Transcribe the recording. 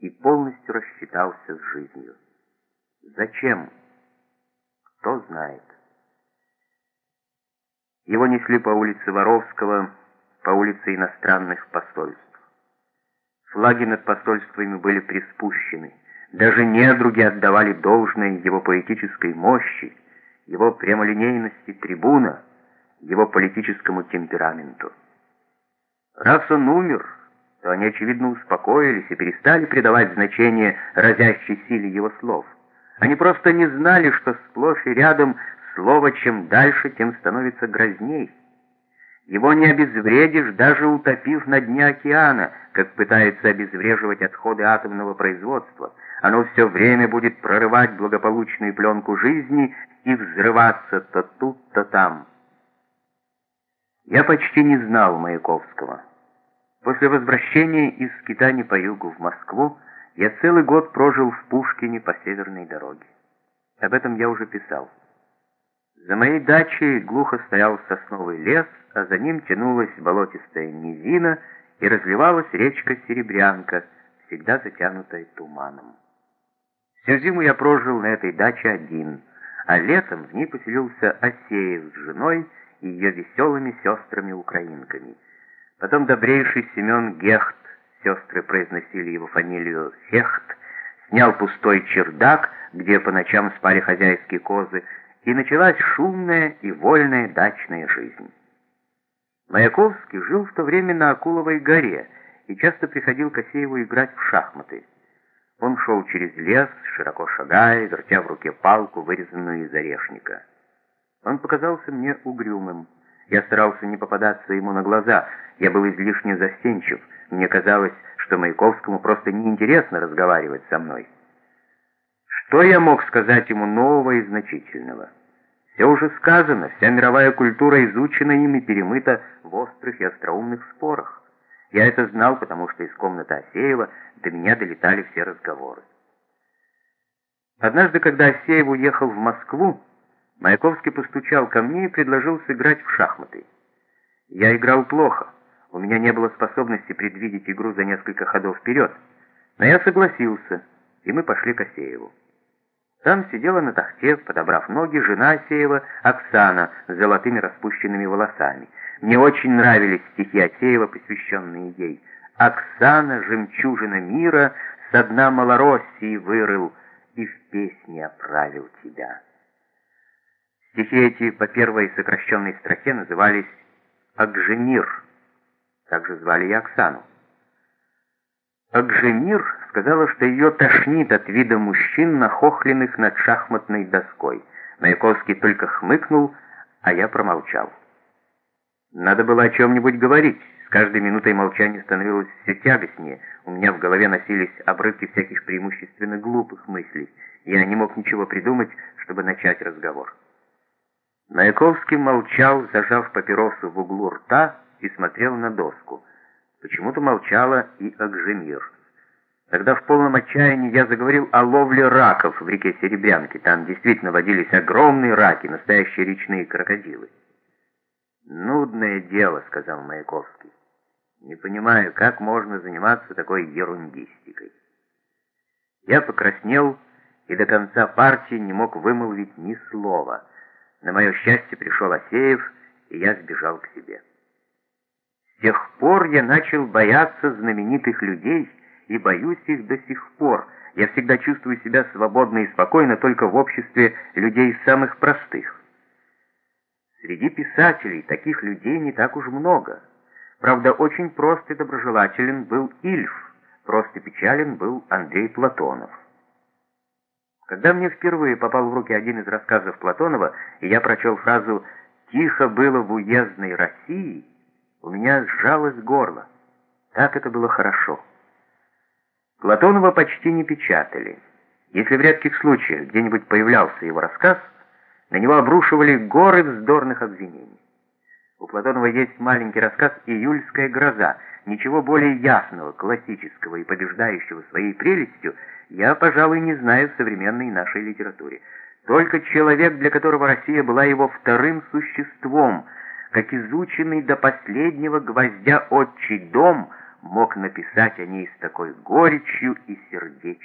и полностью рассчитался с жизнью. Зачем? Кто знает. Его несли по улице Воровского, по улице иностранных посольств. Флаги над посольствами были приспущены. Даже недруги отдавали должное его поэтической мощи, его прямолинейности трибуна, его политическому темпераменту. Раз он умер, то они, очевидно, успокоились и перестали придавать значение разящей силе его слов. Они просто не знали, что сплошь и рядом слово чем дальше, тем становится грозней. Его не обезвредишь, даже утопив на дне океана, как пытается обезвреживать отходы атомного производства. Оно все время будет прорывать благополучную пленку жизни и взрываться то тут, то там. Я почти не знал Маяковского. После возвращения из скитаний по югу в Москву я целый год прожил в Пушкине по северной дороге. Об этом я уже писал. За моей дачей глухо стоял сосновый лес, а за ним тянулась болотистая низина и разливалась речка Серебрянка, всегда затянутая туманом. Всю зиму я прожил на этой даче один, а летом в ней поселился Асеев с женой и ее веселыми сестрами-украинками. Потом добрейший Семен Гехт, сестры произносили его фамилию Хехт, снял пустой чердак, где по ночам спали хозяйские козы, и началась шумная и вольная дачная жизнь. Маяковский жил в то время на Акуловой горе и часто приходил к Асееву играть в шахматы. Он шел через лес, широко шагая, вертя в руке палку, вырезанную из орешника. Он показался мне угрюмым. Я старался не попадаться ему на глаза. Я был излишне застенчив. Мне казалось, что Маяковскому просто неинтересно разговаривать со мной. Что я мог сказать ему нового и значительного? Все уже сказано, вся мировая культура изучена им и перемыта в острых и остроумных спорах. Я это знал, потому что из комнаты Асеева до меня долетали все разговоры. Однажды, когда Асеев уехал в Москву, Маяковский постучал ко мне и предложил сыграть в шахматы. Я играл плохо, у меня не было способности предвидеть игру за несколько ходов вперед, но я согласился, и мы пошли к Асееву. Там сидела на тахте, подобрав ноги, жена Асеева, Оксана, с золотыми распущенными волосами. Мне очень нравились стихи Асеева, посвященные ей. «Оксана, жемчужина мира, со дна Малороссии вырыл и в песне оправил тебя». Стихи эти по первой сокращенной строке назывались «Акжемир». Также звали и Оксану. Акжемир сказала, что ее тошнит от вида мужчин, нахохленных над шахматной доской. Маяковский только хмыкнул, а я промолчал. Надо было о чем-нибудь говорить. С каждой минутой молчание становилось все тягостнее. У меня в голове носились обрывки всяких преимущественно глупых мыслей. Я не мог ничего придумать, чтобы начать разговор. Маяковский молчал, зажав папиросу в углу рта, и смотрел на доску. Почему-то молчала и Акжемир. Тогда в полном отчаянии я заговорил о ловле раков в реке Серебрянке. Там действительно водились огромные раки, настоящие речные крокодилы. «Нудное дело», — сказал Маяковский. «Не понимаю, как можно заниматься такой ерундистикой». Я покраснел и до конца партии не мог вымолвить ни слова. На мое счастье пришел Асеев, и я сбежал к себе. С тех пор я начал бояться знаменитых людей, и боюсь их до сих пор. Я всегда чувствую себя свободно и спокойно только в обществе людей самых простых. Среди писателей таких людей не так уж много. Правда, очень прост и доброжелателен был Ильф, прост и печален был Андрей Платонов. Когда мне впервые попал в руки один из рассказов Платонова, и я прочел фразу «Тихо было в уездной России», у меня сжалось горло. Так это было хорошо. Платонова почти не печатали. Если в редких случаях где-нибудь появлялся его рассказ, на него обрушивали горы вздорных обвинений. У Платонова есть маленький рассказ «Июльская гроза». Ничего более ясного, классического и побеждающего своей прелестью я, пожалуй, не знаю в современной нашей литературе. Только человек, для которого Россия была его вторым существом, как изученный до последнего гвоздя отчий дом, мог написать о ней с такой горечью и сердечием.